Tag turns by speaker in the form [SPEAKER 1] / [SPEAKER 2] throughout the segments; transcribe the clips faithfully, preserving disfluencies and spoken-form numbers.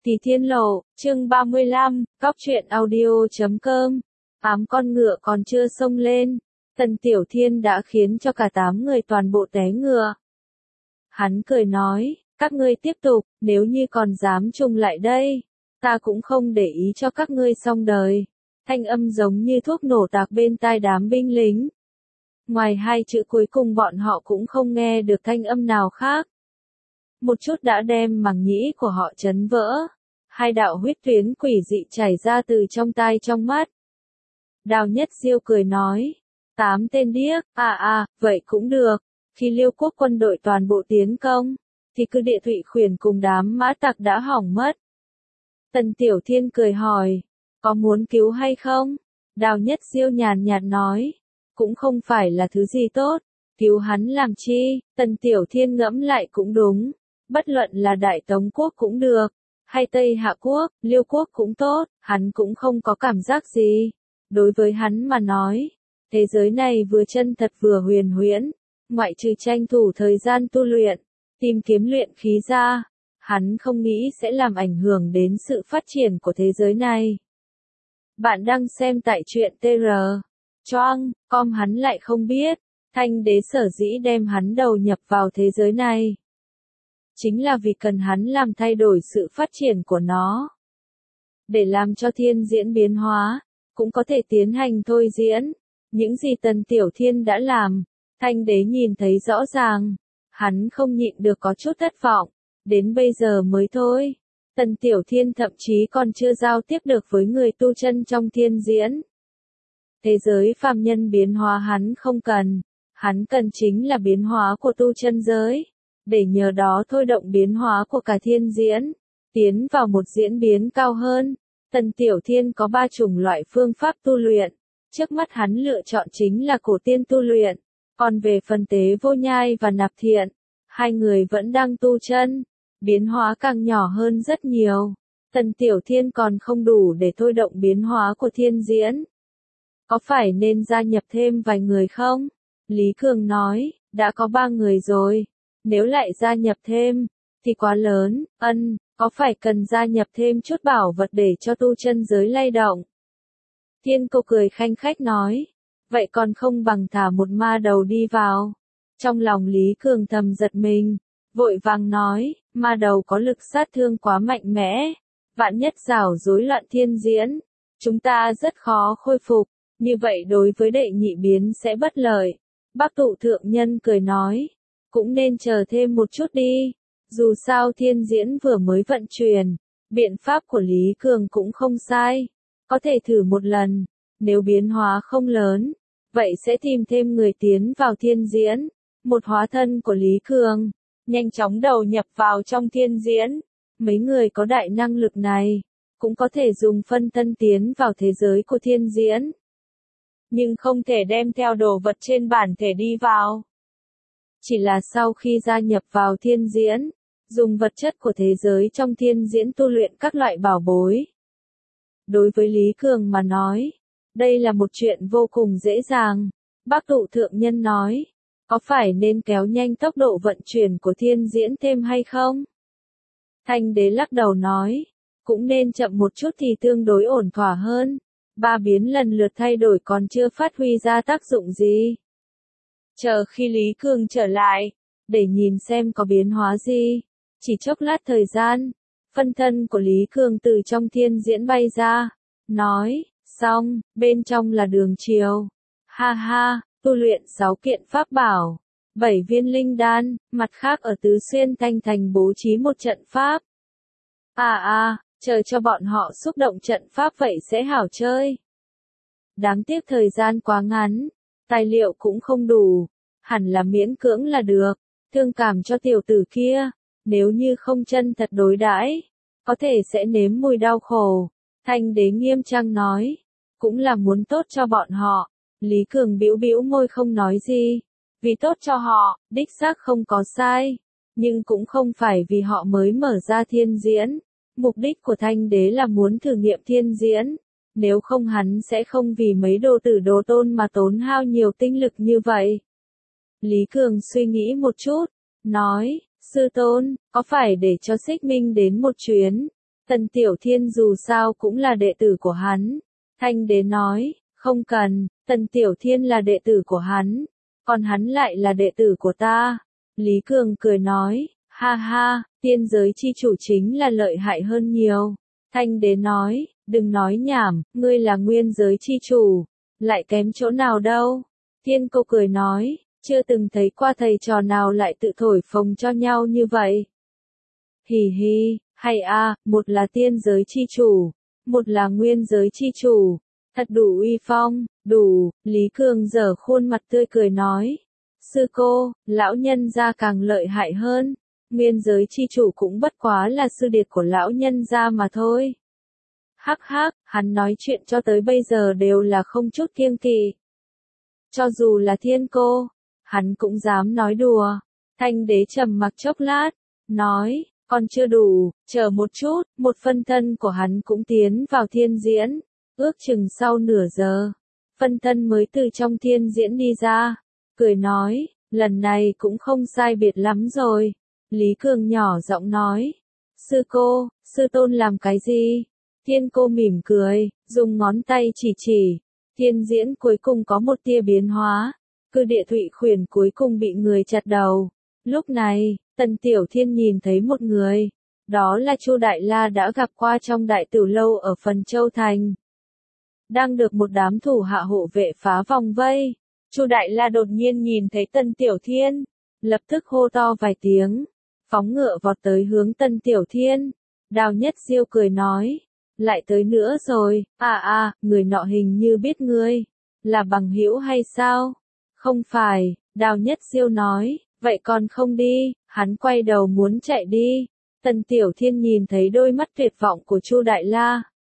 [SPEAKER 1] Tỷ Thiên Lộ, chương ba mươi lăm, Cóc truyện audio chấm com. Tám con ngựa còn chưa xông lên, Tần Tiểu Thiên đã khiến cho cả tám người toàn bộ té ngựa. Hắn cười nói, các ngươi tiếp tục, nếu như còn dám chung lại đây, ta cũng không để ý cho các ngươi xong đời. Thanh âm giống như thuốc nổ tạc bên tai đám binh lính. Ngoài hai chữ cuối cùng bọn họ cũng không nghe được thanh âm nào khác. Một chút đã đem màng nhĩ của họ chấn vỡ. Hai đạo huyết tuyến quỷ dị chảy ra từ trong tai trong mắt. Đào Nhất Diêu cười nói, tám tên điếc, à à, vậy cũng được. Khi Liêu quốc quân đội toàn bộ tiến công, thì cứ địa Thụy Khuyển cùng đám mã tặc đã hỏng mất. Tần Tiểu Thiên cười hỏi, có muốn cứu hay không? Đào Nhất Diêu nhàn nhạt nói, cũng không phải là thứ gì tốt, cứu hắn làm chi? Tần Tiểu Thiên ngẫm lại cũng đúng, bất luận là Đại Tống quốc cũng được, hay Tây Hạ quốc, Liêu quốc cũng tốt, hắn cũng không có cảm giác gì. Đối với hắn mà nói, thế giới này vừa chân thật vừa huyền huyễn, ngoại trừ tranh thủ thời gian tu luyện, tìm kiếm luyện khí ra, hắn không nghĩ sẽ làm ảnh hưởng đến sự phát triển của thế giới này. Bạn đang xem tại truyện tê rờ Choang com, hắn lại không biết, Thanh Đế sở dĩ đem hắn đầu nhập vào thế giới này. Chính là vì cần hắn làm thay đổi sự phát triển của nó. Để làm cho thiên diễn biến hóa, cũng có thể tiến hành thôi diễn. Những gì Tần Tiểu Thiên đã làm, Thanh Đế nhìn thấy rõ ràng. Hắn không nhịn được có chút thất vọng. Đến bây giờ mới thôi. Tần Tiểu Thiên thậm chí còn chưa giao tiếp được với người tu chân trong thiên diễn. Thế giới phàm nhân biến hóa hắn không cần. Hắn cần chính là biến hóa của tu chân giới. Để nhờ đó thôi động biến hóa của cả thiên diễn, tiến vào một diễn biến cao hơn. Tần Tiểu Thiên có ba chủng loại phương pháp tu luyện. Trước mắt hắn lựa chọn chính là cổ tiên tu luyện. Còn về phần Tế Vô Nhai và Nạp Thiện, hai người vẫn đang tu chân. Biến hóa càng nhỏ hơn rất nhiều. Tần Tiểu Thiên còn không đủ để thôi động biến hóa của thiên diễn. Có phải nên gia nhập thêm vài người không? Lý Cường nói, đã có ba người rồi. Nếu lại gia nhập thêm, thì quá lớn. Ân, có phải cần gia nhập thêm chút bảo vật để cho tu chân giới lay động? Thiên Cô cười khanh khách nói, vậy còn không bằng thả một ma đầu đi vào. Trong lòng Lý Cường thầm giật mình, vội vàng nói, ma đầu có lực sát thương quá mạnh mẽ, vạn nhất rảo rối loạn thiên diễn, chúng ta rất khó khôi phục, như vậy đối với đệ nhị biến sẽ bất lợi. Bác Tụ Thượng Nhân cười nói, cũng nên chờ thêm một chút đi, dù sao thiên diễn vừa mới vận chuyển, biện pháp của Lý Cường cũng không sai, có thể thử một lần, nếu biến hóa không lớn, vậy sẽ tìm thêm người tiến vào thiên diễn. Một hóa thân của Lý Cường, nhanh chóng đầu nhập vào trong thiên diễn, mấy người có đại năng lực này, cũng có thể dùng phân thân tiến vào thế giới của thiên diễn. Nhưng không thể đem theo đồ vật trên bản thể đi vào. Chỉ là sau khi gia nhập vào thiên diễn, dùng vật chất của thế giới trong thiên diễn tu luyện các loại bảo bối. Đối với Lý Cường mà nói, đây là một chuyện vô cùng dễ dàng. Bác Tụ Thượng Nhân nói, có phải nên kéo nhanh tốc độ vận chuyển của thiên diễn thêm hay không? Thanh Đế lắc đầu nói, cũng nên chậm một chút thì tương đối ổn thỏa hơn. Ba biến lần lượt thay đổi còn chưa phát huy ra tác dụng gì. Chờ khi Lý Cường trở lại, để nhìn xem có biến hóa gì. Chỉ chốc lát thời gian, phân thân của Lý Cường từ trong thiên diễn bay ra, nói, xong, bên trong là đường chiều. Ha ha, tu luyện sáu kiện pháp bảo, bảy viên linh đan, mặt khác ở Tứ Xuyên Thanh Thành bố trí một trận pháp. À à, chờ cho bọn họ xúc động trận pháp vậy sẽ hảo chơi. Đáng tiếc thời gian quá ngắn, tài liệu cũng không đủ, hẳn là miễn cưỡng là được, thương cảm cho tiểu tử kia, nếu như không chân thật đối đãi, có thể sẽ nếm mùi đau khổ. Thanh Đế nghiêm trang nói, cũng là muốn tốt cho bọn họ. Lý Cường bĩu bĩu môi không nói gì, vì tốt cho họ, đích xác không có sai, nhưng cũng không phải vì họ mới mở ra thiên diễn. Mục đích của Thanh Đế là muốn thử nghiệm thiên diễn, nếu không hắn sẽ không vì mấy đồ tử đồ tôn mà tốn hao nhiều tinh lực như vậy. Lý Cường suy nghĩ một chút, nói, sư tôn, có phải để cho Xích Minh đến một chuyến, Tần Tiểu Thiên dù sao cũng là đệ tử của hắn. Thanh đế nói, không cần, Tần Tiểu Thiên là đệ tử của hắn, còn hắn lại là đệ tử của ta. Lý Cường cười nói, ha ha, tiên giới chi chủ chính là lợi hại hơn nhiều. Thanh đế nói, đừng nói nhảm, ngươi là nguyên giới chi chủ, lại kém chỗ nào đâu. Thiên Cô cười nói, chưa từng thấy qua thầy trò nào lại tự thổi phồng cho nhau như vậy. Hì hì, hay a, một là tiên giới chi chủ, một là nguyên giới chi chủ, thật đủ uy phong, đủ. Lý Cường giở khuôn mặt tươi cười nói, sư cô, lão nhân gia càng lợi hại hơn, nguyên giới chi chủ cũng bất quá là sư điệt của lão nhân gia mà thôi. Hắc hắc, hắn nói chuyện cho tới bây giờ đều là không chút kiêng kỵ. Cho dù là Thiên Cô, hắn cũng dám nói đùa. Thanh đế trầm mặc chốc lát, nói, còn chưa đủ, chờ một chút, một phân thân của hắn cũng tiến vào thiên diễn. Ước chừng sau nửa giờ, phân thân mới từ trong thiên diễn đi ra, cười nói, lần này cũng không sai biệt lắm rồi. Lý Cường nhỏ giọng nói, sư cô, sư tôn làm cái gì? Thiên Cô mỉm cười, dùng ngón tay chỉ chỉ, thiên diễn cuối cùng có một tia biến hóa, cư địa Thụy Khuyển cuối cùng bị người chặt đầu. Lúc này, Tần Tiểu Thiên nhìn thấy một người, đó là Chu Đại La đã gặp qua trong đại tử lâu ở Phần Châu Thành. Đang được một đám thủ hạ hộ vệ phá vòng vây, Chu Đại La đột nhiên nhìn thấy Tần Tiểu Thiên, lập tức hô to vài tiếng, phóng ngựa vọt tới hướng Tần Tiểu Thiên. Đào Nhất Diêu cười nói, lại tới nữa rồi, à à, người nọ hình như biết ngươi, là bằng hữu hay sao? Không phải, Đào Nhất Diêu nói, vậy còn không đi, hắn quay đầu muốn chạy đi. Tần Tiểu Thiên nhìn thấy đôi mắt tuyệt vọng của Chu Đại La,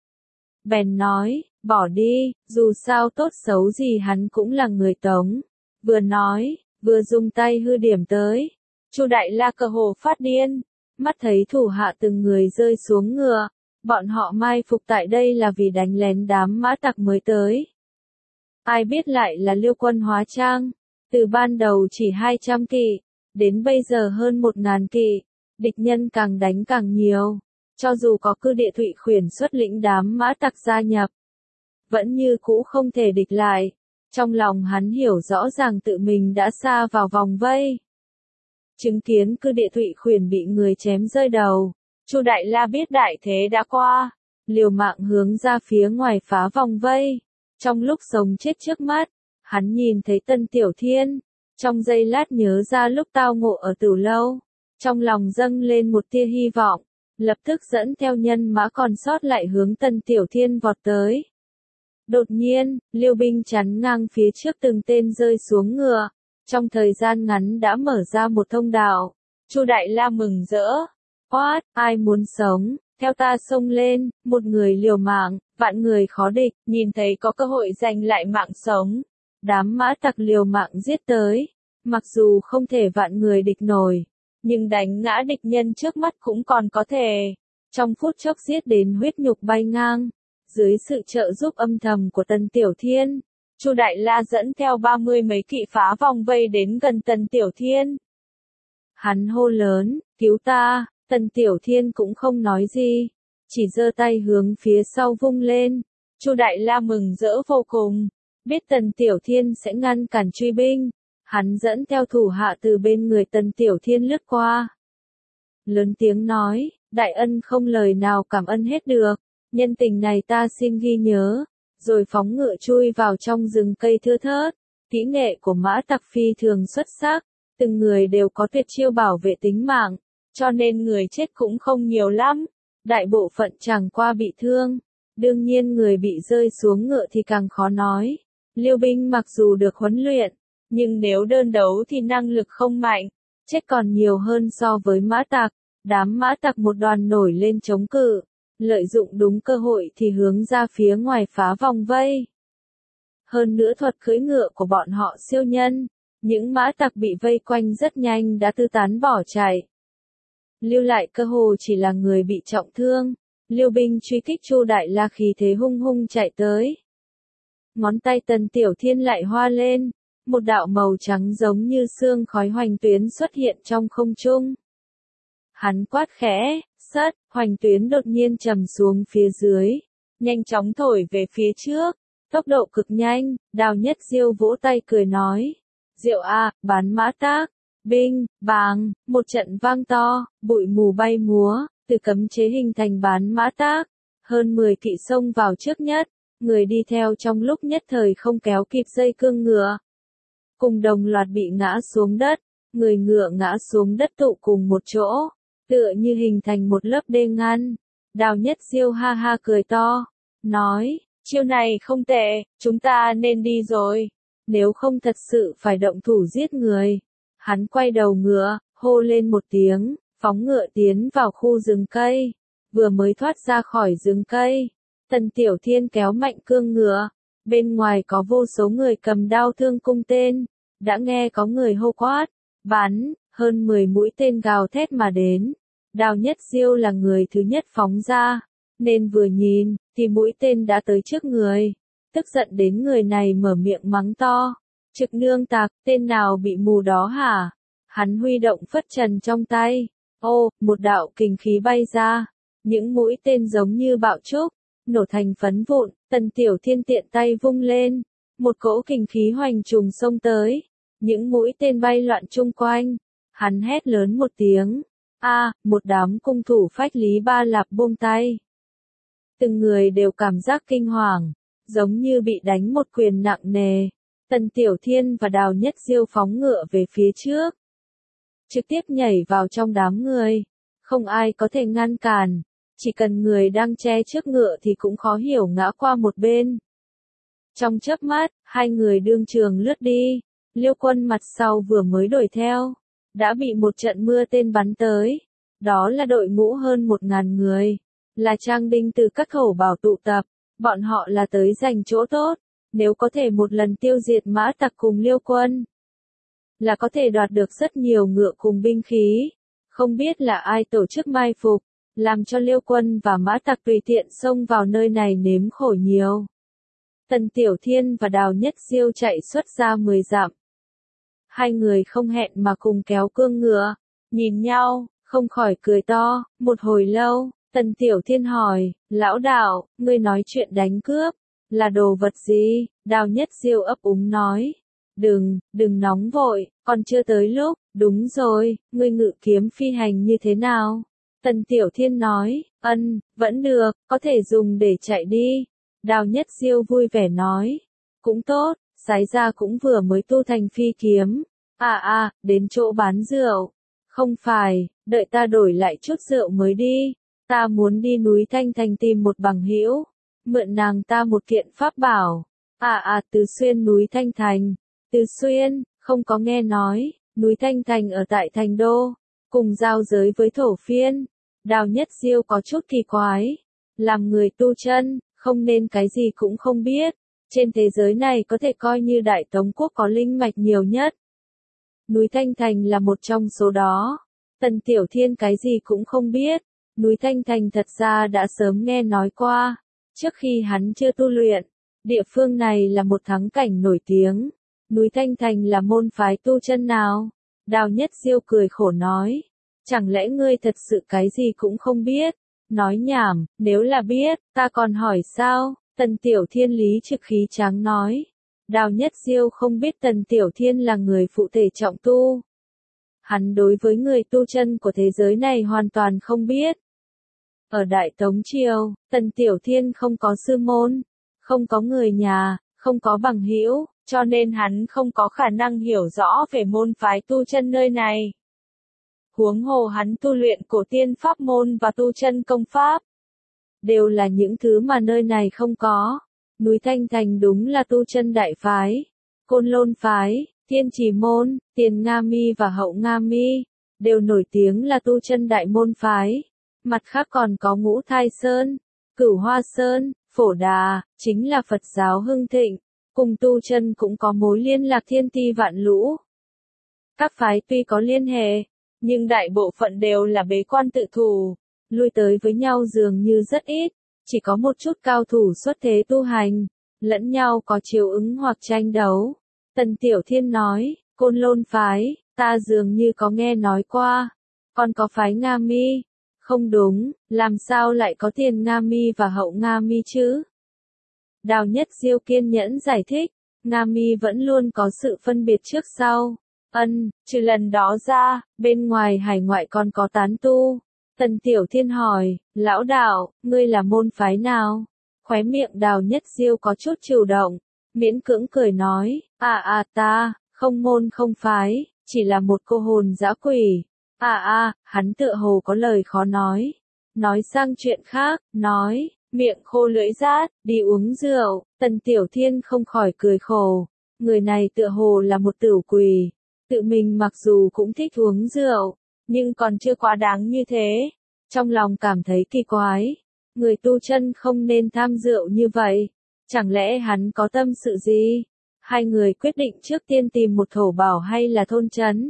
[SPEAKER 1] bèn nói, bỏ đi, dù sao tốt xấu gì hắn cũng là người Tống. Vừa nói, vừa dùng tay hư điểm tới. Chu Đại La cơ hồ phát điên, mắt thấy thủ hạ từng người rơi xuống ngựa, bọn họ mai phục tại đây là vì đánh lén đám mã tặc mới tới. Ai biết lại là Liêu quân hóa trang, từ ban đầu chỉ hai trăm kỵ, đến bây giờ hơn một ngàn kỵ, địch nhân càng đánh càng nhiều. Cho dù có cư địa Thụy Khuyển xuất lĩnh đám mã tặc gia nhập, vẫn như cũ không thể địch lại. Trong lòng hắn hiểu rõ ràng tự mình đã sa vào vòng vây. Chứng kiến cư địa Thụy Khuyển bị người chém rơi đầu, Chu Đại La biết đại thế đã qua, liều mạng hướng ra phía ngoài phá vòng vây. Trong lúc sống chết trước mắt, hắn nhìn thấy Tần Tiểu Thiên, trong giây lát nhớ ra lúc tao ngộ ở Tử Lâu, trong lòng dâng lên một tia hy vọng, lập tức dẫn theo nhân mã còn sót lại hướng Tần Tiểu Thiên vọt tới. Đột nhiên, Liêu binh chắn ngang phía trước từng tên rơi xuống ngựa, trong thời gian ngắn đã mở ra một thông đạo. Chu Đại La mừng rỡ, quát, ai muốn sống, theo ta xông lên, một người liều mạng, vạn người khó địch, nhìn thấy có cơ hội giành lại mạng sống. Đám mã tặc liều mạng giết tới, mặc dù không thể vạn người địch nổi, nhưng đánh ngã địch nhân trước mắt cũng còn có thể. Trong phút chốc giết đến huyết nhục bay ngang, dưới sự trợ giúp âm thầm của Tần Tiểu Thiên, Chu Đại La dẫn theo ba mươi mấy kỵ phá vòng vây đến gần Tần Tiểu Thiên. Hắn hô lớn, cứu ta, Tần Tiểu Thiên cũng không nói gì, chỉ giơ tay hướng phía sau vung lên. Chu Đại La mừng rỡ vô cùng, biết Tần Tiểu Thiên sẽ ngăn cản truy binh, hắn dẫn theo thủ hạ từ bên người Tần Tiểu Thiên lướt qua. Lớn tiếng nói, đại ân không lời nào cảm ơn hết được, nhân tình này ta xin ghi nhớ, rồi phóng ngựa chui vào trong rừng cây thưa thớt. Kỹ nghệ của mã tặc phi thường xuất sắc, từng người đều có tuyệt chiêu bảo vệ tính mạng, cho nên người chết cũng không nhiều lắm, đại bộ phận chẳng qua bị thương. Đương nhiên người bị rơi xuống ngựa thì càng khó nói. Liêu binh mặc dù được huấn luyện, nhưng nếu đơn đấu thì năng lực không mạnh, chết còn nhiều hơn so với mã tặc. Đám mã tặc một đoàn nổi lên chống cự, lợi dụng đúng cơ hội thì hướng ra phía ngoài phá vòng vây. Hơn nữa thuật cưỡi ngựa của bọn họ siêu nhân, những mã tặc bị vây quanh rất nhanh đã tứ tán bỏ chạy. Lưu lại cơ hồ chỉ là người bị trọng thương. Liêu binh truy kích Chu Đại La khí thế hung hung chạy tới. Ngón tay Tần Tiểu Thiên lại hoa lên, một đạo màu trắng giống như sương khói hoành tuyến xuất hiện trong không trung. Hắn quát khẽ, sắt, hoành tuyến đột nhiên trầm xuống phía dưới, nhanh chóng thổi về phía trước, tốc độ cực nhanh. Đào Nhất Diêu vỗ tay cười nói, Diệu a, bán mã tác, binh, bàng, một trận vang to, bụi mù bay múa, từ cấm chế hình thành bán mã tác, hơn mười kỵ xông vào trước nhất, người đi theo trong lúc nhất thời không kéo kịp dây cương ngựa, cùng đồng loạt bị ngã xuống đất, người ngựa ngã xuống đất tụ cùng một chỗ, tựa như hình thành một lớp đê ngăn. Đào Nhất Diêu ha ha cười to, nói, chiêu này không tệ, chúng ta nên đi rồi, nếu không thật sự phải động thủ giết người. Hắn quay đầu ngựa, hô lên một tiếng, phóng ngựa tiến vào khu rừng cây, vừa mới thoát ra khỏi rừng cây, Tần Tiểu Thiên kéo mạnh cương ngựa, bên ngoài có vô số người cầm đao thương cung tên, đã nghe có người hô quát, bắn, hơn mười mũi tên gào thét mà đến. Đào Nhất Diêu là người thứ nhất phóng ra, nên vừa nhìn, thì mũi tên đã tới trước người, tức giận đến người này mở miệng mắng to, trực nương tạc, tên nào bị mù đó hả? Hắn huy động phất trần trong tay, ô, một đạo kình khí bay ra, những mũi tên giống như bạo trúc, nổ thành phấn vụn. Tần Tiểu Thiên tiện tay vung lên, một cỗ kình khí hoành trùng xông tới, những mũi tên bay loạn chung quanh, hắn hét lớn một tiếng, a, một đám cung thủ phách Lý Ba Lạp buông tay. Từng người đều cảm giác kinh hoàng, giống như bị đánh một quyền nặng nề. Tần Tiểu Thiên và Đào Nhất Diêu phóng ngựa về phía trước, trực tiếp nhảy vào trong đám người, không ai có thể ngăn cản, chỉ cần người đang che trước ngựa thì cũng khó hiểu ngã qua một bên. Trong chớp mắt, hai người đương trường lướt đi, Liêu Quân mặt sau vừa mới đuổi theo, đã bị một trận mưa tên bắn tới. Đó là đội ngũ hơn một ngàn người, là trang đinh từ các khẩu bảo tụ tập, bọn họ là tới giành chỗ tốt, nếu có thể một lần tiêu diệt mã tặc cùng Liêu Quân, là có thể đoạt được rất nhiều ngựa cùng binh khí. Không biết là ai tổ chức mai phục, làm cho Liêu Quân và mã tặc tùy tiện xông vào nơi này nếm khổ nhiều. Tần Tiểu Thiên và Đào Nhất Diêu chạy xuất ra mười dặm. Hai người không hẹn mà cùng kéo cương ngựa, nhìn nhau, không khỏi cười to. Một hồi lâu, Tần Tiểu Thiên hỏi, lão Đào, ngươi nói chuyện đánh cướp, là đồ vật gì? Đào Nhất Diêu ấp úng nói, đừng, đừng nóng vội, còn chưa tới lúc. Đúng rồi, ngươi ngự kiếm phi hành như thế nào? Tần Tiểu Thiên nói, ân, vẫn được, có thể dùng để chạy đi. Đào Nhất Diêu vui vẻ nói, cũng tốt, Sái Gia cũng vừa mới tu thành phi kiếm. À à, đến chỗ bán rượu. Không phải, đợi ta đổi lại chút rượu mới đi. Ta muốn đi núi Thanh Thành tìm một bằng hữu, mượn nàng ta một kiện pháp bảo. À à, Từ Xuyên núi Thanh Thành. Từ Xuyên, không có nghe nói, núi Thanh Thành ở tại Thành Đô, cùng giao giới với Thổ Phiên. Đào Nhất Diêu có chút kỳ quái, làm người tu chân, không nên cái gì cũng không biết. Trên thế giới này có thể coi như Đại Tống Quốc có linh mạch nhiều nhất. Núi Thanh Thành là một trong số đó. Tần Tiểu Thiên cái gì cũng không biết. Núi Thanh Thành thật ra đã sớm nghe nói qua. Trước khi hắn chưa tu luyện, địa phương này là một thắng cảnh nổi tiếng. Núi Thanh Thành là môn phái tu chân nào? Đào Nhất Diêu cười khổ nói. Chẳng lẽ ngươi thật sự cái gì cũng không biết? Nói nhảm, nếu là biết, ta còn hỏi sao? Tần Tiểu Thiên lý trực khí tráng nói. Đào Nhất Diêu không biết Tần Tiểu Thiên là người phụ thể trọng tu. Hắn đối với người tu chân của thế giới này hoàn toàn không biết. Ở Đại Tống Triều, Tần Tiểu Thiên không có sư môn, không có người nhà, không có bằng hữu, cho nên hắn không có khả năng hiểu rõ về môn phái tu chân nơi này. Huống hồ hắn tu luyện cổ tiên pháp môn và tu chân công pháp, đều là những thứ mà nơi này không có. Núi Thanh Thành đúng là tu chân đại phái, Côn Lôn phái, Thiên Trì môn, Tiền Nga Mi và Hậu Nga Mi, đều nổi tiếng là tu chân đại môn phái. Mặt khác còn có Ngũ Thai Sơn, Cửu Hoa Sơn, Phổ Đà, chính là Phật giáo hưng thịnh, cùng tu chân cũng có mối liên lạc thiên ti vạn lũ. Các phái tuy có liên hệ, nhưng đại bộ phận đều là bế quan tự thủ, lui tới với nhau dường như rất ít, chỉ có một chút cao thủ xuất thế tu hành, lẫn nhau có chiếu ứng hoặc tranh đấu. Tần Tiểu Thiên nói, Côn Lôn phái, ta dường như có nghe nói qua, còn có phái Nga Mi, Không đúng, làm sao lại có tiền Nga Mi và hậu Nga Mi chứ? Đào Nhất Diêu kiên nhẫn giải thích, Nga Mi vẫn luôn có sự phân biệt trước sau. Ân, trừ lần đó ra, bên ngoài hải ngoại còn có tán tu. Tần Tiểu Thiên hỏi, lão đạo, ngươi là môn phái nào? Khóe miệng Đào Nhất Diêu có chút chịu động, miễn cưỡng cười nói, à à ta, không môn không phái, chỉ là một cô hồn dã quỷ. À à, hắn tựa hồ có lời khó nói. Nói sang chuyện khác, nói, miệng khô lưỡi rát, đi uống rượu. Tần Tiểu Thiên không khỏi cười khổ. Người này tựa hồ là một tửu quỷ. Tự mình mặc dù cũng thích uống rượu, nhưng còn chưa quá đáng như thế. Trong lòng cảm thấy kỳ quái. Người tu chân không nên tham rượu như vậy. Chẳng lẽ hắn có tâm sự gì? Hai người quyết định trước tiên tìm một thổ bảo hay là thôn trấn.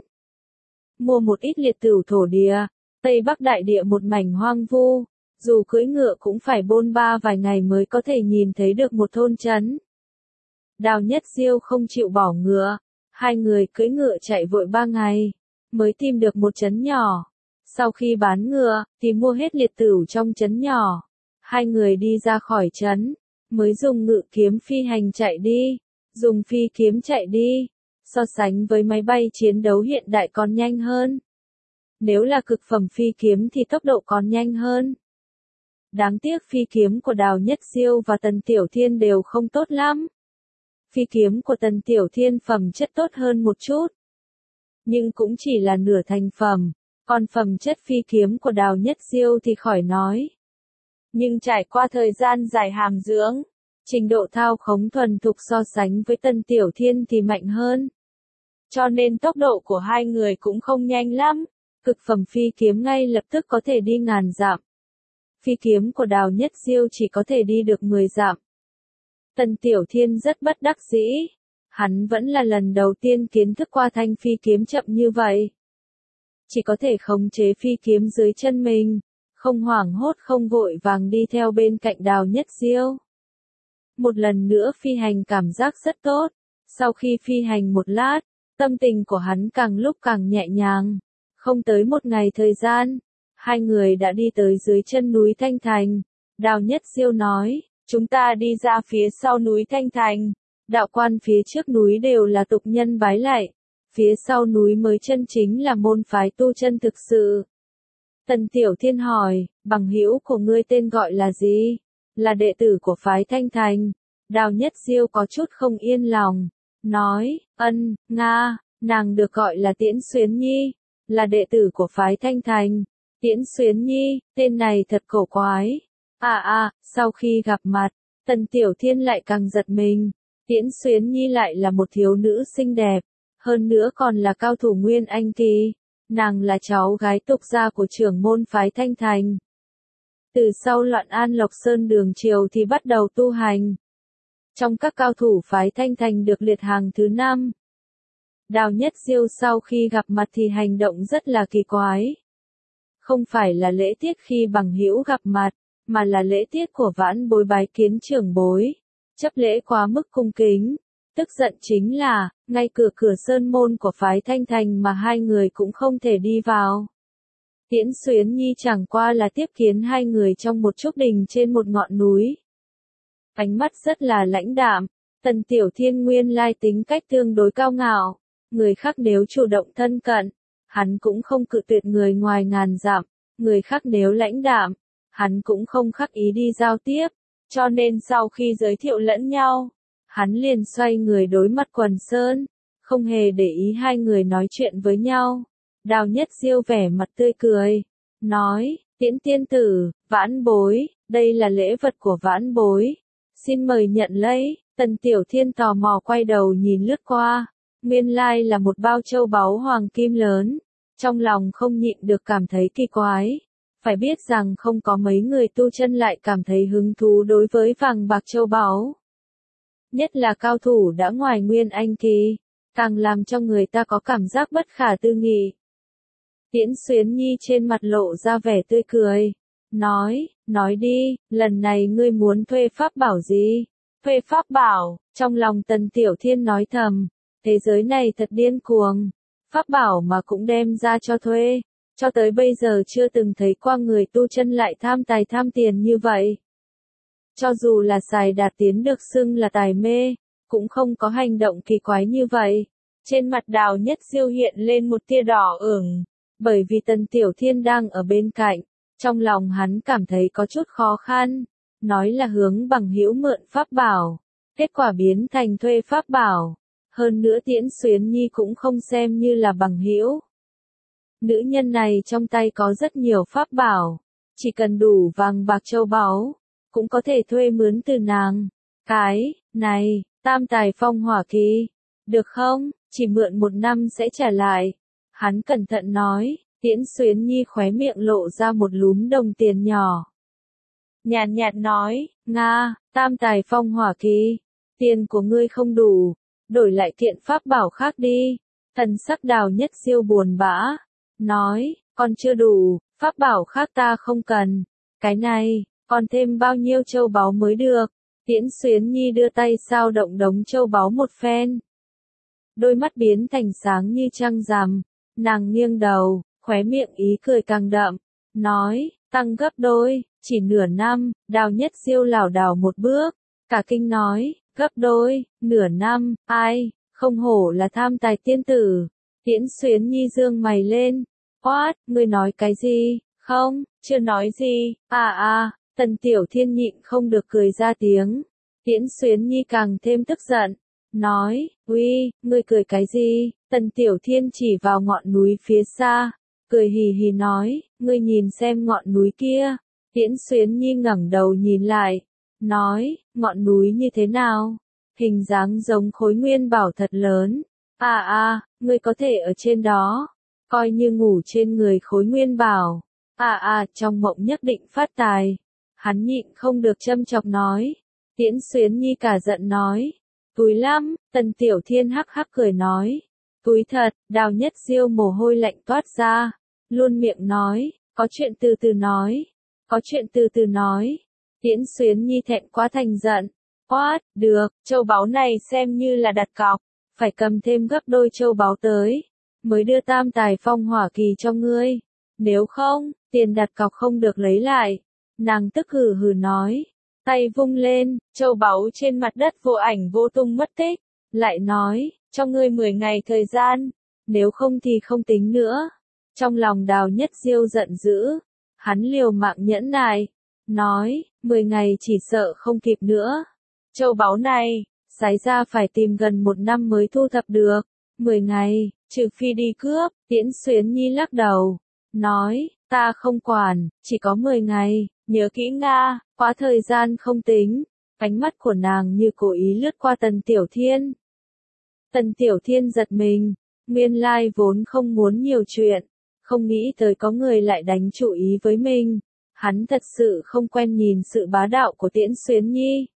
[SPEAKER 1] Mua một ít liệt tửu thổ địa. Tây Bắc đại địa một mảnh hoang vu. Dù cưỡi ngựa cũng phải bôn ba vài ngày mới có thể nhìn thấy được một thôn trấn. Đào Nhất Diêu không chịu bỏ ngựa. Hai người cưỡi ngựa chạy vội ba ngày. Mới tìm được một trấn nhỏ. Sau khi bán ngựa, thì mua hết liệt tửu trong trấn nhỏ. Hai người đi ra khỏi trấn. Mới dùng ngự kiếm phi hành chạy đi. Dùng phi kiếm chạy đi. So sánh với máy bay chiến đấu hiện đại còn nhanh hơn. Nếu là cực phẩm phi kiếm thì tốc độ còn nhanh hơn. Đáng tiếc phi kiếm của Đào Nhất Diêu và Tần Tiểu Thiên đều không tốt lắm. Phi kiếm của Tần Tiểu Thiên phẩm chất tốt hơn một chút. Nhưng cũng chỉ là nửa thành phẩm. Còn phẩm chất phi kiếm của Đào Nhất Diêu thì khỏi nói. Nhưng trải qua thời gian dài hàm dưỡng, trình độ thao khống thuần thục so sánh với Tần Tiểu Thiên thì mạnh hơn. Cho nên tốc độ của hai người cũng không nhanh lắm. Cực phẩm phi kiếm ngay lập tức có thể đi ngàn dặm. Phi kiếm của Đào Nhất Diêu chỉ có thể đi được mười dặm. Tần Tiểu Thiên rất bất đắc dĩ. Hắn vẫn là lần đầu tiên kiến thức qua thanh phi kiếm chậm như vậy. Chỉ có thể khống chế phi kiếm dưới chân mình. Không hoảng hốt không vội vàng đi theo bên cạnh Đào Nhất Diêu. Một lần nữa phi hành cảm giác rất tốt. Sau khi phi hành một lát, tâm tình của hắn càng lúc càng nhẹ nhàng. Không tới một ngày thời gian, hai người đã đi tới dưới chân núi Thanh Thành. Đào Nhất Diêu nói, chúng ta đi ra phía sau núi Thanh Thành. Đạo quan phía trước núi đều là tục nhân bái lạy. Phía sau núi mới chân chính là môn phái tu chân thực sự. Tần Tiểu Thiên hỏi, bằng hữu của ngươi tên gọi là gì? Là đệ tử của phái Thanh Thành. Đào Nhất Diêu có chút không yên lòng. Nói, ân, Nga, nàng được gọi là Tiễn Xuyến Nhi. Là đệ tử của phái Thanh Thành. Tiễn Xuyến Nhi, tên này thật cổ quái. À à, sau khi gặp mặt, Tần Tiểu Thiên lại càng giật mình. Tiễn Xuyến Nhi lại là một thiếu nữ xinh đẹp. Hơn nữa còn là cao thủ Nguyên Anh kỳ. Nàng là cháu gái tục gia của trưởng môn phái Thanh Thành. Từ sau loạn An Lộc Sơn đường triều thì bắt đầu tu hành. Trong các cao thủ phái Thanh Thành được liệt hàng thứ năm. Đào Nhất Diêu sau khi gặp mặt thì hành động rất là kỳ quái. Không phải là lễ tiết khi bằng hữu gặp mặt, mà là lễ tiết của vãn bối bái kiến trưởng bối. Chấp lễ quá mức cung kính. Tức giận chính là, ngay cửa cửa sơn môn của phái Thanh Thành mà hai người cũng không thể đi vào. Tiễn Xuyến Nhi chẳng qua là tiếp kiến hai người trong một trúc đình trên một ngọn núi. Ánh mắt rất là lãnh đạm. Tần Tiểu Thiên nguyên lai tính cách tương đối cao ngạo. Người khác nếu chủ động thân cận, hắn cũng không cự tuyệt người ngoài ngàn dặm. Người khác nếu lãnh đạm, hắn cũng không khắc ý đi giao tiếp. Cho nên sau khi giới thiệu lẫn nhau, hắn liền xoay người đối mặt Quần Sơn, không hề để ý hai người nói chuyện với nhau. Đào Nhất Diêu vẻ mặt tươi cười, nói, Tiễn tiên tử, vãn bối, đây là lễ vật của vãn bối. Xin mời nhận lấy. Tần Tiểu Thiên tò mò quay đầu nhìn lướt qua. Nguyên lai là một bao châu báu hoàng kim lớn. Trong lòng không nhịn được cảm thấy kỳ quái. Phải biết rằng không có mấy người tu chân lại cảm thấy hứng thú đối với vàng bạc châu báu. Nhất là cao thủ đã ngoài Nguyên Anh kỳ, càng làm cho người ta có cảm giác bất khả tư nghị. Tiễn Xuyến Nhi trên mặt lộ ra vẻ tươi cười. Nói, nói đi, lần này ngươi muốn thuê pháp bảo gì? Thuê pháp bảo, trong lòng Tần Tiểu Thiên nói thầm. Thế giới này thật điên cuồng. Pháp bảo mà cũng đem ra cho thuê. Cho tới bây giờ chưa từng thấy qua người tu chân lại tham tài tham tiền như vậy. Cho dù là Sài Đạt Tiến được xưng là tài mê, cũng không có hành động kỳ quái như vậy. Trên mặt Đào Nhất Diêu hiện lên một tia đỏ ửng, bởi vì Tần Tiểu Thiên đang ở bên cạnh, trong lòng hắn cảm thấy có chút khó khăn, nói là hướng bằng hữu mượn pháp bảo, kết quả biến thành thuê pháp bảo, hơn nữa Tiễn Xuyến Nhi cũng không xem như là bằng hữu. Nữ nhân này trong tay có rất nhiều pháp bảo, chỉ cần đủ vàng bạc châu báu, cũng có thể thuê mướn từ nàng. Cái này, tam tài phong hỏa kỳ, được không, chỉ mượn một năm sẽ trả lại. Hắn cẩn thận nói, Tiễn Xuyến Nhi khóe miệng lộ ra một lúm đồng tiền nhỏ. Nhàn nhạt nói, Nga, tam tài phong hỏa kỳ, tiền của ngươi không đủ, đổi lại kiện pháp bảo khác đi. Thần sắc Đào Nhất Diêu buồn bã, nói, còn chưa đủ, pháp bảo khác ta không cần, cái này, còn thêm bao nhiêu châu báu mới được. Tiễn Xuyến Nhi đưa tay sao động đống châu báu một phen. Đôi mắt biến thành sáng như trăng rằm, nàng nghiêng đầu, khóe miệng ý cười càng đậm, nói, tăng gấp đôi, chỉ nửa năm. Đào Nhất Diêu lảo đảo một bước, cả kinh nói, gấp đôi, nửa năm, ai, không hổ là tham tài tiên tử. Tiễn Xuyến Nhi dương mày lên, quát, ngươi nói cái gì, không, chưa nói gì, à à, Tần Tiểu Thiên nhịn không được cười ra tiếng. Tiễn Xuyến Nhi càng thêm tức giận, nói, uy, ngươi cười cái gì? Tần Tiểu Thiên chỉ vào ngọn núi phía xa, cười hì hì nói, ngươi nhìn xem ngọn núi kia. Tiễn Xuyến Nhi ngẩng đầu nhìn lại, nói, ngọn núi như thế nào? Hình dáng giống khối nguyên bảo thật lớn. À à, ngươi có thể ở trên đó, coi như ngủ trên người khối nguyên bảo. À à, trong mộng nhất định phát tài. Hắn nhịn không được châm chọc nói. Tiễn Xuyến Nhi cả giận nói, túi lắm. Tần Tiểu Thiên hắc hắc cười nói, túi thật. Đào Nhất Diêu mồ hôi lạnh toát ra, luôn miệng nói, có chuyện từ từ nói, có chuyện từ từ nói. Tiễn Xuyến Nhi thẹn quá thành giận, quát, được, châu báu này xem như là đặt cọc, phải cầm thêm gấp đôi châu báu tới, mới đưa tam tài phong hỏa kỳ cho ngươi, nếu không, tiền đặt cọc không được lấy lại. Nàng tức hừ hừ nói, tay vung lên, châu báu trên mặt đất vô ảnh vô tung mất tích, lại nói, cho ngươi mười ngày thời gian, nếu không thì không tính nữa. Trong lòng Đào Nhất Diêu giận dữ, hắn liều mạng nhẫn nại, nói, mười ngày chỉ sợ không kịp nữa. Châu báu này, sái ra phải tìm gần một năm mới thu thập được. Mười ngày, trừ phi đi cướp. Tiễn Xuyến Nhi lắc đầu, nói, ta không quản, chỉ có mười ngày, nhớ kỹ Nga, quá thời gian không tính. Ánh mắt của nàng như cố ý lướt qua Tần Tiểu Thiên. Tần Tiểu Thiên giật mình, nguyên lai vốn không muốn nhiều chuyện, không nghĩ tới có người lại đánh chủ ý với mình. Hắn thật sự không quen nhìn sự bá đạo của Tiễn Xuyến Nhi.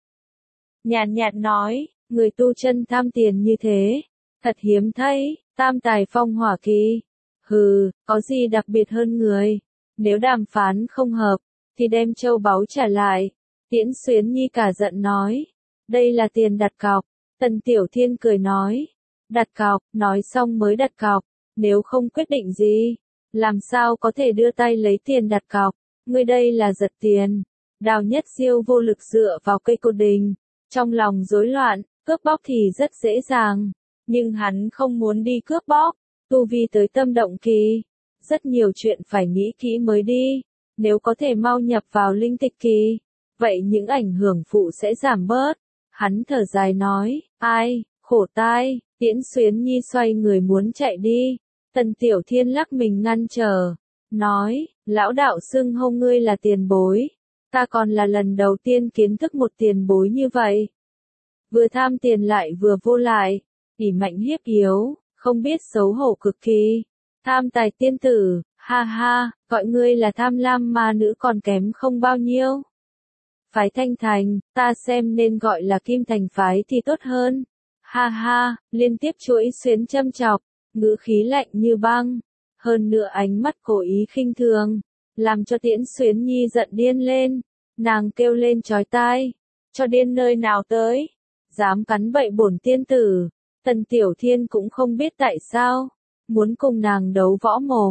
[SPEAKER 1] Nhàn nhạt nói, người tu chân tham tiền như thế, thật hiếm thấy. Tam tài phong hỏa kỳ, hừ, có gì đặc biệt hơn người, nếu đàm phán không hợp, thì đem châu báu trả lại. Tiễn Xuyến Nhi cả giận nói, đây là tiền đặt cọc. Tần Tiểu Thiên cười nói, đặt cọc, nói xong mới đặt cọc, nếu không quyết định gì, làm sao có thể đưa tay lấy tiền đặt cọc, ngươi đây là giật tiền. Đào Nhất Diêu vô lực dựa vào cây cột đình, trong lòng rối loạn, cướp bóc thì rất dễ dàng, nhưng hắn không muốn đi cướp bóc, tu vi tới tâm động kỳ, rất nhiều chuyện phải nghĩ kỹ mới đi, nếu có thể mau nhập vào linh tịch kỳ, vậy những ảnh hưởng phụ sẽ giảm bớt. Hắn thở dài nói, ai, khổ tai. Tiễn Xuyến Nhi xoay người muốn chạy đi, Tần Tiểu Thiên lắc mình ngăn trở, nói, lão đạo xưng hô ngươi là tiền bối, ta còn là lần đầu tiên kiến thức một tiền bối như vậy. Vừa tham tiền lại vừa vô lại, ỷ mạnh hiếp yếu, không biết xấu hổ cực kỳ. Tham tài tiên tử, ha ha, gọi ngươi là tham lam ma nữ còn kém không bao nhiêu. Phái Thanh Thành, ta xem nên gọi là Kim Thành phái thì tốt hơn. Ha ha, liên tiếp chuỗi xuyến châm chọc, ngữ khí lạnh như băng, hơn nữa ánh mắt cố ý khinh thường, làm cho Tiễn Xuyến Nhi giận điên lên, nàng kêu lên chói tai, cho điên nơi nào tới, dám cắn bậy bổn tiên tử. Tần Tiểu Thiên cũng không biết tại sao, muốn cùng nàng đấu võ mồm,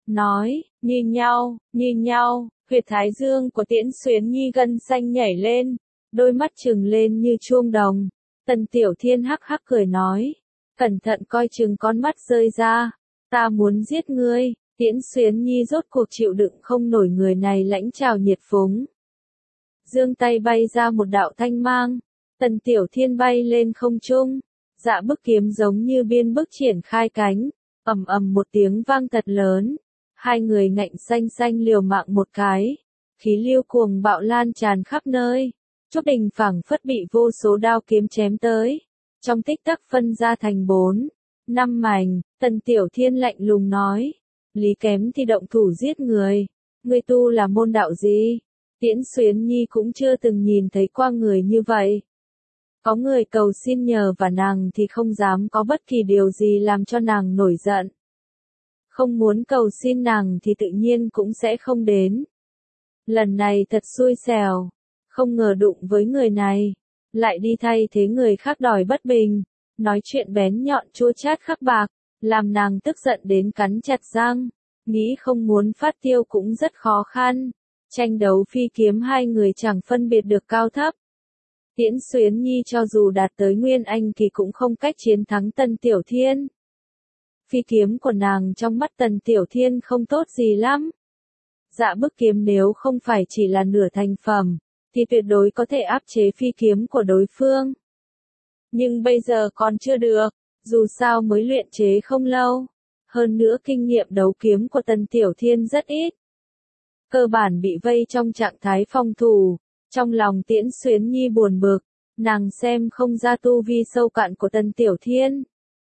[SPEAKER 1] nói, như nhau, như nhau, huyệt thái dương của Tiễn Xuyến Nhi gân xanh nhảy lên, đôi mắt trừng lên như chuông đồng. Tần Tiểu Thiên hắc hắc cười nói, cẩn thận coi chừng con mắt rơi ra, ta muốn giết ngươi. Tiễn Xuyến Nhi rốt cuộc chịu đựng không nổi người này lãnh trào nhiệt phúng. Giương tay bay ra một đạo thanh mang, Tần Tiểu Thiên bay lên không trung, dạ bức kiếm giống như biên bức triển khai cánh, ầm ầm một tiếng vang thật lớn, hai người ngạnh xanh xanh liều mạng một cái, khí lưu cuồng bạo lan tràn khắp nơi, Trúc Đình phảng phất bị vô số đao kiếm chém tới, trong tích tắc phân ra thành bốn, năm mảnh. Tần Tiểu Thiên lạnh lùng nói, lý kém thì động thủ giết người, ngươi tu là môn đạo gì? Tiễn Xuyến Nhi cũng chưa từng nhìn thấy qua người như vậy. Có người cầu xin nhờ và nàng thì không dám có bất kỳ điều gì làm cho nàng nổi giận. Không muốn cầu xin nàng thì tự nhiên cũng sẽ không đến. Lần này thật xui xẻo, không ngờ đụng với người này, lại đi thay thế người khác đòi bất bình, nói chuyện bén nhọn chua chát khắc bạc, làm nàng tức giận đến cắn chặt răng, nghĩ không muốn phát tiêu cũng rất khó khăn. Tranh đấu phi kiếm hai người chẳng phân biệt được cao thấp. Tiễn Xuyến Nhi cho dù đạt tới Nguyên Anh kỳ cũng không cách chiến thắng Tần Tiểu Thiên. Phi kiếm của nàng trong mắt Tần Tiểu Thiên không tốt gì lắm. Dạ bức kiếm nếu không phải chỉ là nửa thành phẩm, thì tuyệt đối có thể áp chế phi kiếm của đối phương. Nhưng bây giờ còn chưa được, dù sao mới luyện chế không lâu. Hơn nữa kinh nghiệm đấu kiếm của Tần Tiểu Thiên rất ít. Cơ bản bị vây trong trạng thái phòng thủ, trong lòng Tiễn Xuyến Nhi buồn bực, nàng xem không ra tu vi sâu cạn của Tần Tiểu Thiên.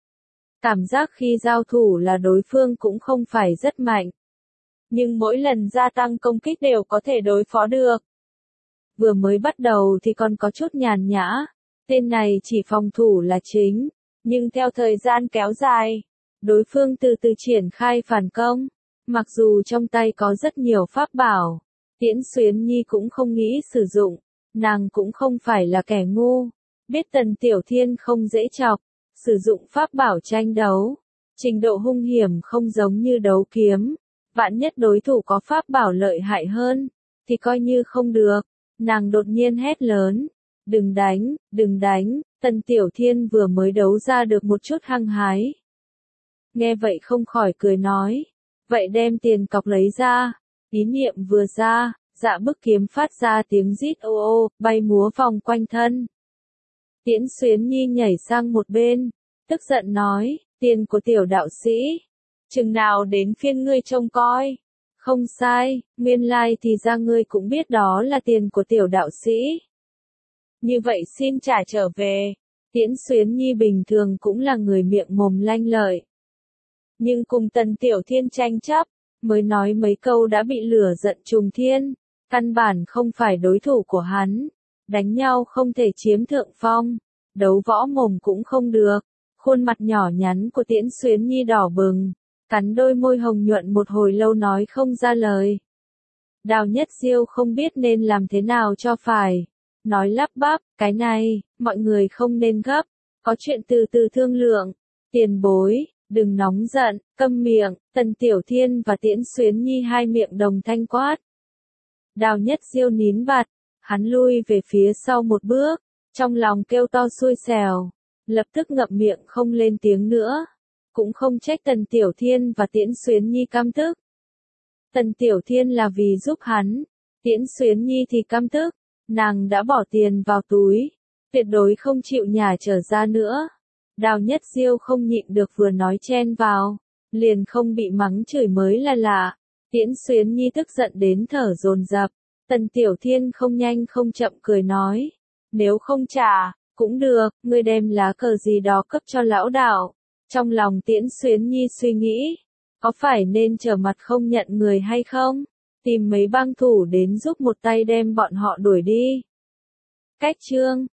[SPEAKER 1] Cảm giác khi giao thủ là đối phương cũng không phải rất mạnh. Nhưng mỗi lần gia tăng công kích đều có thể đối phó được. Vừa mới bắt đầu thì còn có chút nhàn nhã, tên này chỉ phòng thủ là chính, nhưng theo thời gian kéo dài, đối phương từ từ triển khai phản công. Mặc dù trong tay có rất nhiều pháp bảo, Tiễn Xuyến Nhi cũng không nghĩ sử dụng, nàng cũng không phải là kẻ ngu, biết Tần Tiểu Thiên không dễ chọc, sử dụng pháp bảo tranh đấu, trình độ hung hiểm không giống như đấu kiếm, vạn nhất đối thủ có pháp bảo lợi hại hơn, thì coi như không được, nàng đột nhiên hét lớn, đừng đánh, đừng đánh, Tần Tiểu Thiên vừa mới đấu ra được một chút hăng hái. Nghe vậy không khỏi cười nói. Vậy đem tiền cọc lấy ra, ý niệm vừa ra, dạ bức kiếm phát ra tiếng rít ô ô, bay múa vòng quanh thân. Tiễn Xuyến Nhi nhảy sang một bên, tức giận nói, tiền của tiểu đạo sĩ, chừng nào đến phiên ngươi trông coi. Không sai, nguyên lai thì ra ngươi cũng biết đó là tiền của tiểu đạo sĩ. Như vậy xin trả trở về. Tiễn Xuyến Nhi bình thường cũng là người miệng mồm lanh lợi. Nhưng cùng Tần Tiểu Thiên tranh chấp, mới nói mấy câu đã bị lửa giận trùng thiên, căn bản không phải đối thủ của hắn, đánh nhau không thể chiếm thượng phong, đấu võ mồm cũng không được, khuôn mặt nhỏ nhắn của Tiễn Xuyến Nhi đỏ bừng, cắn đôi môi hồng nhuận một hồi lâu nói không ra lời. Đào Nhất Diêu không biết nên làm thế nào cho phải, nói lắp bắp, cái này, mọi người không nên gấp, có chuyện từ từ thương lượng, tiền bối. Đừng nóng giận, câm miệng, Tần Tiểu Thiên và Tiễn Xuyến Nhi hai miệng đồng thanh quát. Đào Nhất Diêu nín bặt, hắn lui về phía sau một bước, trong lòng kêu to xui xẻo, lập tức ngậm miệng không lên tiếng nữa, cũng không trách Tần Tiểu Thiên và Tiễn Xuyến Nhi căm tức. Tần Tiểu Thiên là vì giúp hắn, Tiễn Xuyến Nhi thì căm tức, nàng đã bỏ tiền vào túi, tuyệt đối không chịu nhả trở ra nữa. Đào Nhất Diêu không nhịn được vừa nói chen vào, liền không bị mắng chửi mới là lạ. Tiễn Xuyến Nhi tức giận đến thở dồn dập. Tần Tiểu Thiên không nhanh không chậm cười nói, nếu không trả, cũng được, ngươi đem lá cờ gì đó cấp cho lão đạo. Trong lòng Tiễn Xuyến Nhi suy nghĩ, có phải nên trở mặt không nhận người hay không? Tìm mấy bang thủ đến giúp một tay đem bọn họ đuổi đi. Cách chương